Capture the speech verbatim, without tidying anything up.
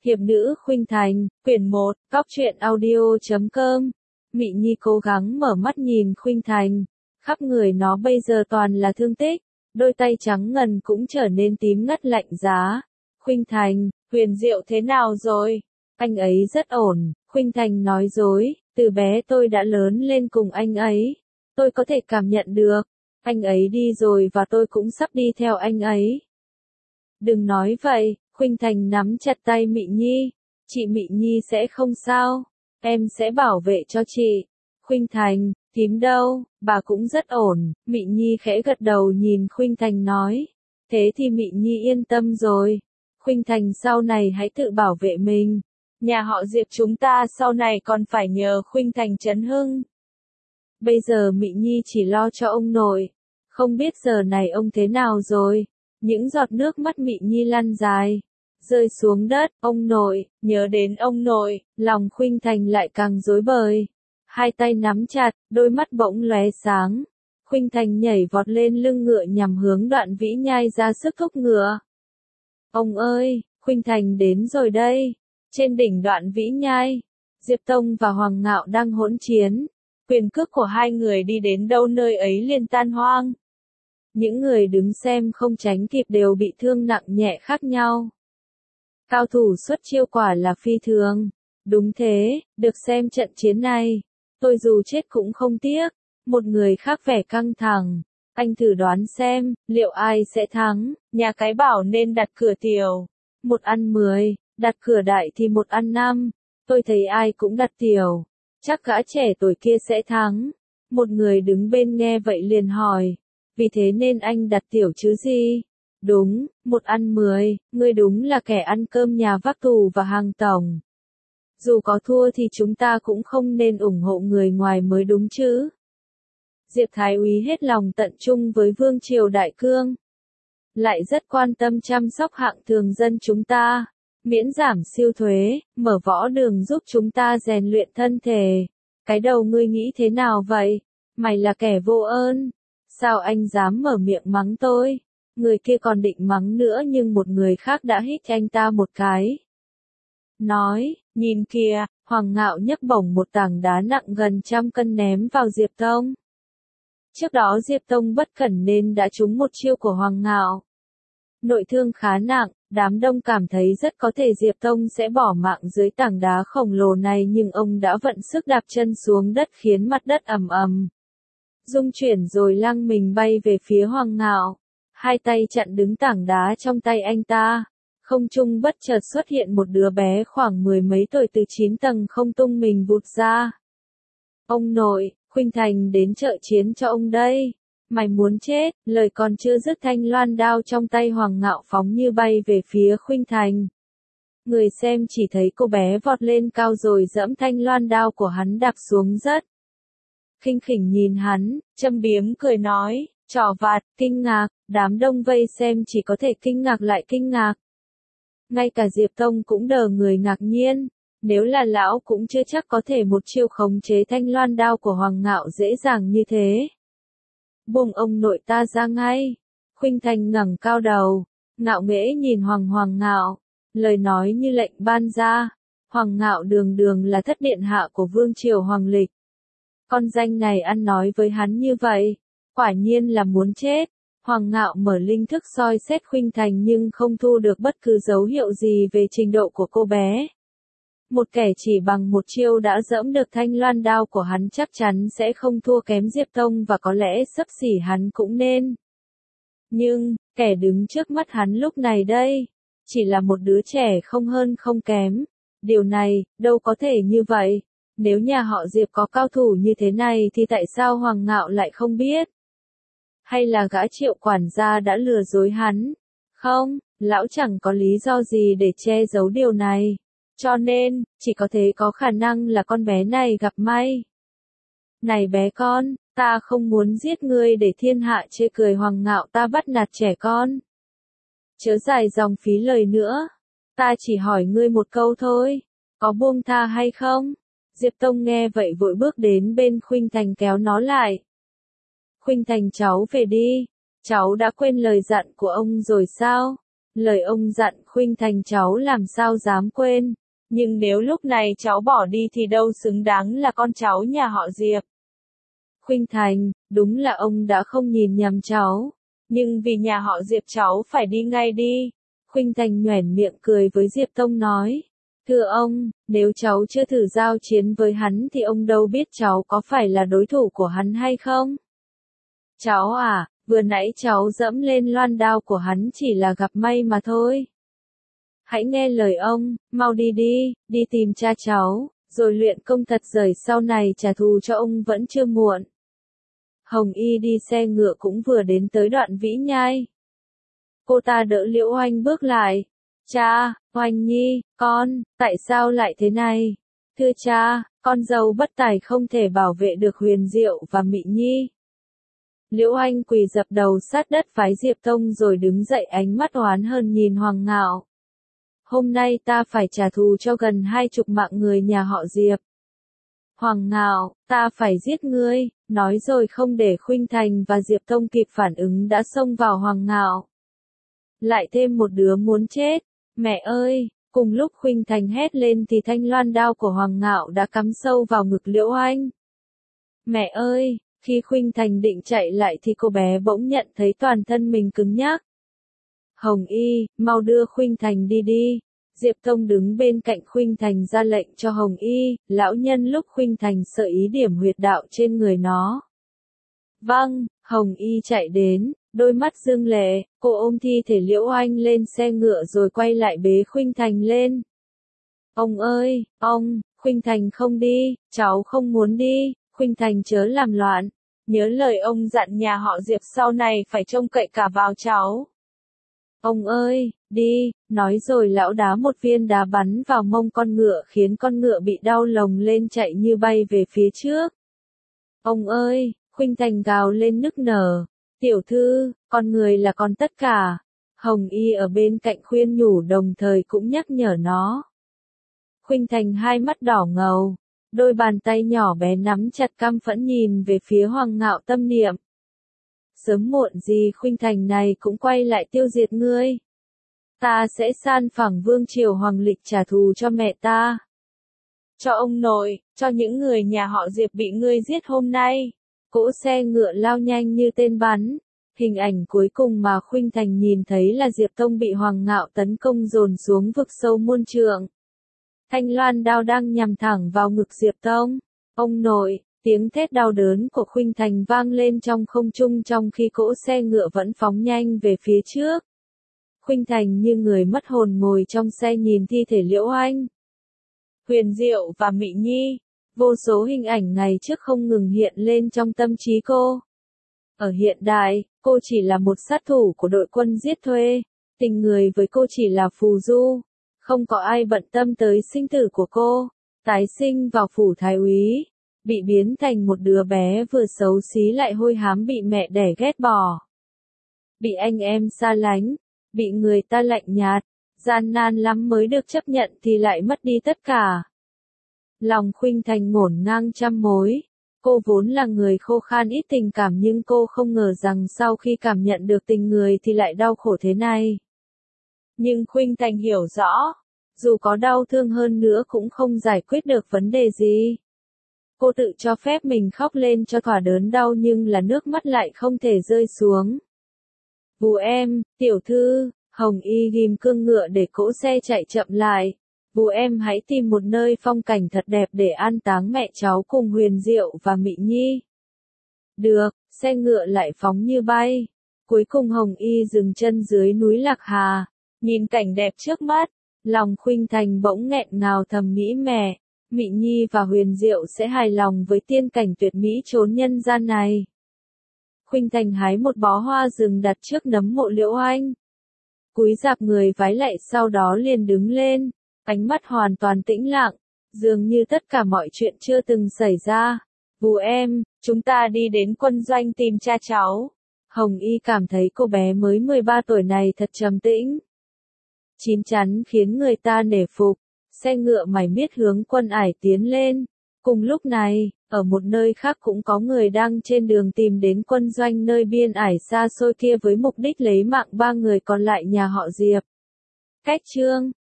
Hiệp nữ Khuynh Thành, quyển một, góc truyện audio chấm com. Mị Nhi cố gắng mở mắt nhìn Khuynh Thành, khắp người nó bây giờ toàn là thương tích, đôi tay trắng ngần cũng trở nên tím ngắt lạnh giá. Khuynh Thành, Huyền Diệu thế nào rồi? Anh ấy rất ổn, Khuynh Thành nói dối, từ bé tôi đã lớn lên cùng anh ấy, tôi có thể cảm nhận được, anh ấy đi rồi và tôi cũng sắp đi theo anh ấy. Đừng nói vậy, Khuynh Thành nắm chặt tay Mị Nhi, chị Mị Nhi sẽ không sao, em sẽ bảo vệ cho chị. Khuynh Thành, thím đâu, bà cũng rất ổn. Mị Nhi khẽ gật đầu nhìn Khuynh Thành nói, thế thì Mị Nhi yên tâm rồi. Khuynh Thành sau này hãy tự bảo vệ mình. Nhà họ Diệp chúng ta sau này còn phải nhờ Khuynh Thành chấn hưng. Bây giờ Mị Nhi chỉ lo cho ông nội, không biết giờ này ông thế nào rồi. Những giọt nước mắt Mị Nhi lăn dài, rơi xuống đất. Ông nội, nhớ đến ông nội, lòng Khuynh Thành lại càng rối bời. Hai tay nắm chặt, đôi mắt bỗng lóe sáng. Khuynh Thành nhảy vọt lên lưng ngựa nhằm hướng Đoạn Vĩ Nhai ra sức thúc ngựa. Ông ơi, Khuynh Thành đến rồi đây. Trên đỉnh Đoạn Vĩ Nhai, Diệp Tông và Hoàng Ngạo đang hỗn chiến. Quyền cước của hai người đi đến đâu nơi ấy liền tan hoang. Những người đứng xem không tránh kịp đều bị thương nặng nhẹ khác nhau. Cao thủ xuất chiêu quả là phi thường. Đúng thế, được xem trận chiến này, tôi dù chết cũng không tiếc. Một người khác vẻ căng thẳng. Anh thử đoán xem, liệu ai sẽ thắng? Nhà cái bảo nên đặt cửa tiểu. Một ăn mười, đặt cửa đại thì một ăn năm. Tôi thấy ai cũng đặt tiểu. Chắc gã trẻ tuổi kia sẽ thắng. Một người đứng bên nghe vậy liền hỏi. Vì thế nên anh đặt tiểu chứ gì? Đúng, một ăn mười, ngươi đúng là kẻ ăn cơm nhà vác tù và hàng tổng. Dù có thua thì chúng ta cũng không nên ủng hộ người ngoài mới đúng chứ. Diệp Thái Úy hết lòng tận trung với Vương Triều Đại Cương. Lại rất quan tâm chăm sóc hạng thường dân chúng ta. Miễn giảm siêu thuế, mở võ đường giúp chúng ta rèn luyện thân thể. Cái đầu ngươi nghĩ thế nào vậy? Mày là kẻ vô ơn. Sao anh dám mở miệng mắng tôi? Người kia còn định mắng nữa nhưng một người khác đã hít anh ta một cái. Nói, nhìn kìa, Hoàng Ngạo nhấc bổng một tảng đá nặng gần trăm cân ném vào Diệp Tông. Trước đó Diệp Tông bất cẩn nên đã trúng một chiêu của Hoàng Ngạo. Nội thương khá nặng, đám đông cảm thấy rất có thể Diệp Tông sẽ bỏ mạng dưới tảng đá khổng lồ này nhưng ông đã vận sức đạp chân xuống đất khiến mặt đất ầm ầm rung chuyển rồi lăng mình bay về phía Hoàng Ngạo. Hai tay chặn đứng tảng đá trong tay anh ta. Không trung bất chợt xuất hiện một đứa bé khoảng mười mấy tuổi từ chín tầng không tung mình vụt ra. Ông nội, Khuynh Thành đến trợ chiến cho ông đây. Mày muốn chết, lời còn chưa dứt thanh loan đao trong tay Hoàng Ngạo phóng như bay về phía Khuynh Thành. Người xem chỉ thấy cô bé vọt lên cao rồi dẫm thanh loan đao của hắn đạp xuống đất. Khinh khỉnh nhìn hắn, châm biếm cười nói, trò vặt, kinh ngạc, đám đông vây xem chỉ có thể kinh ngạc lại kinh ngạc. Ngay cả Diệp Tông cũng đờ người ngạc nhiên, nếu là lão cũng chưa chắc có thể một chiêu khống chế thanh loan đao của Hoàng Ngạo dễ dàng như thế. Buông ông nội ta ra ngay. Khuynh Thành ngẩng cao đầu, ngạo nghễ nhìn Hoàng Hoàng Ngạo, lời nói như lệnh ban ra. Hoàng Ngạo đường đường là thất điện hạ của Vương Triều Hoàng Lịch. Con danh này ăn nói với hắn như vậy, quả nhiên là muốn chết. Hoàng Ngạo mở linh thức soi xét Khuynh Thành nhưng không thu được bất cứ dấu hiệu gì về trình độ của cô bé. Một kẻ chỉ bằng một chiêu đã dẫm được thanh loan đao của hắn chắc chắn sẽ không thua kém Diệp Tông và có lẽ xấp xỉ hắn cũng nên. Nhưng, kẻ đứng trước mắt hắn lúc này đây, chỉ là một đứa trẻ không hơn không kém. Điều này, đâu có thể như vậy. Nếu nhà họ Diệp có cao thủ như thế này thì tại sao Hoàng Ngạo lại không biết? Hay là gã Triệu quản gia đã lừa dối hắn? Không, lão chẳng có lý do gì để che giấu điều này. Cho nên, chỉ có thể có khả năng là con bé này gặp may. Này bé con, ta không muốn giết ngươi để thiên hạ chê cười Hoàng Ngạo ta bắt nạt trẻ con. Chớ dài dòng phí lời nữa. Ta chỉ hỏi ngươi một câu thôi, có buông tha hay không? Diệp Tông nghe vậy vội bước đến bên Khuynh Thành kéo nó lại. Khuynh Thành cháu về đi, cháu đã quên lời dặn của ông rồi sao? Lời ông dặn Khuynh Thành cháu làm sao dám quên. Nhưng nếu lúc này cháu bỏ đi thì đâu xứng đáng là con cháu nhà họ Diệp. Khuynh Thành, đúng là ông đã không nhìn nhầm cháu. Nhưng vì nhà họ Diệp cháu phải đi ngay đi. Khuynh Thành nhoẻn miệng cười với Diệp Tông nói. Thưa ông, nếu cháu chưa thử giao chiến với hắn thì ông đâu biết cháu có phải là đối thủ của hắn hay không? Cháu à, vừa nãy cháu dẫm lên loan đao của hắn chỉ là gặp may mà thôi. Hãy nghe lời ông, mau đi đi, đi tìm cha cháu, rồi luyện công thật giỏi sau này trả thù cho ông vẫn chưa muộn. Hồng Y đi xe ngựa cũng vừa đến tới đoạn Vĩ Nhai. Cô ta đỡ Liễu Oanh bước lại. Cha, Oanh Nhi, con, tại sao lại thế này? Thưa cha, con dâu bất tài không thể bảo vệ được Huyền Diệu và Mị Nhi. Liễu Oanh quỳ dập đầu sát đất phái Diệp Tông rồi đứng dậy ánh mắt oán hơn nhìn Hoàng Ngạo. Hôm nay ta phải trả thù cho gần hai chục mạng người nhà họ Diệp. Hoàng Ngạo, ta phải giết ngươi, nói rồi không để Khuynh Thành và Diệp Tông kịp phản ứng đã xông vào Hoàng Ngạo. Lại thêm một đứa muốn chết, mẹ ơi, cùng lúc Khuynh Thành hét lên thì thanh loan đao của Hoàng Ngạo đã cắm sâu vào ngực Liễu Oanh. Mẹ ơi, khi Khuynh Thành định chạy lại thì cô bé bỗng nhận thấy toàn thân mình cứng nhắc. Hồng Y, mau đưa Khuynh Thành đi đi. Diệp Tông đứng bên cạnh Khuynh Thành ra lệnh cho Hồng Y, lão nhân lúc Khuynh Thành sợ ý điểm huyệt đạo trên người nó. Vâng, Hồng Y chạy đến, đôi mắt rưng lệ, cô ôm thi thể Liễu Oanh lên xe ngựa rồi quay lại bế Khuynh Thành lên. Ông ơi, ông, Khuynh Thành không đi, cháu không muốn đi, Khuynh Thành chớ làm loạn. Nhớ lời ông dặn nhà họ Diệp sau này phải trông cậy cả vào cháu. Ông ơi, đi, nói rồi lão đá một viên đá bắn vào mông con ngựa khiến con ngựa bị đau lồng lên chạy như bay về phía trước. Ông ơi, Khuynh Thành gào lên nức nở. Tiểu thư, con người là con tất cả. Hồng Y ở bên cạnh khuyên nhủ đồng thời cũng nhắc nhở nó. Khuynh Thành hai mắt đỏ ngầu, đôi bàn tay nhỏ bé nắm chặt căm phẫn nhìn về phía Hoàng Ngạo tâm niệm. Sớm muộn gì Khuynh Thành này cũng quay lại tiêu diệt ngươi. Ta sẽ san phẳng vương triều Hoàng Lịch trả thù cho mẹ ta. Cho ông nội, cho những người nhà họ Diệp bị ngươi giết hôm nay. Cỗ xe ngựa lao nhanh như tên bắn. Hình ảnh cuối cùng mà Khuynh Thành nhìn thấy là Diệp Tông bị Hoàng Ngạo tấn công dồn xuống vực sâu muôn trượng. Thanh loan đao đang nhằm thẳng vào ngực Diệp Tông. Ông nội, tiếng thét đau đớn của Khuynh Thành vang lên trong không trung trong khi cỗ xe ngựa vẫn phóng nhanh về phía trước. Khuynh Thành như người mất hồn ngồi trong xe nhìn thi thể Liễu Oanh, Huyền Diệu và Mị Nhi. Vô số hình ảnh ngày trước không ngừng hiện lên trong tâm trí cô. Ở hiện đại, cô chỉ là một sát thủ của đội quân giết thuê. Tình người với cô chỉ là phù du. Không có ai bận tâm tới sinh tử của cô. Tái sinh vào phủ thái úy. Bị biến thành một đứa bé vừa xấu xí lại hôi hám bị mẹ đẻ ghét bỏ. Bị anh em xa lánh. Bị người ta lạnh nhạt. Gian nan lắm mới được chấp nhận thì lại mất đi tất cả. Lòng Khuynh Thành ngổn ngang trăm mối. Cô vốn là người khô khan ít tình cảm nhưng cô không ngờ rằng sau khi cảm nhận được tình người thì lại đau khổ thế này. Nhưng Khuynh Thành hiểu rõ, dù có đau thương hơn nữa cũng không giải quyết được vấn đề gì. Cô tự cho phép mình khóc lên cho thỏa đớn đau nhưng là nước mắt lại không thể rơi xuống. Vù em, tiểu thư, Hồng Y ghim cương ngựa để cỗ xe chạy chậm lại. Vù em hãy tìm một nơi phong cảnh thật đẹp để an táng mẹ cháu cùng Huyền Diệu và Mị Nhi. Được, xe ngựa lại phóng như bay. Cuối cùng Hồng Y dừng chân dưới núi Lạc Hà. Nhìn cảnh đẹp trước mắt, lòng Khuynh Thành bỗng nghẹn ngào thầm nghĩ mẹ, Mị Nhi và Huyền Diệu sẽ hài lòng với tiên cảnh tuyệt mỹ chốn nhân gian này. Khuynh Thành hái một bó hoa rừng đặt trước nấm mộ Liễu Oanh. Cúi rạp người vái lạy sau đó liền đứng lên, ánh mắt hoàn toàn tĩnh lặng, dường như tất cả mọi chuyện chưa từng xảy ra. Vù em, chúng ta đi đến quân doanh tìm cha cháu. Hồng Y cảm thấy cô bé mới mười ba tuổi này thật trầm tĩnh. Chín chắn khiến người ta nể phục, xe ngựa mải miết hướng quân ải tiến lên. Cùng lúc này, ở một nơi khác cũng có người đang trên đường tìm đến quân doanh nơi biên ải xa xôi kia với mục đích lấy mạng ba người còn lại nhà họ Diệp. Cách chương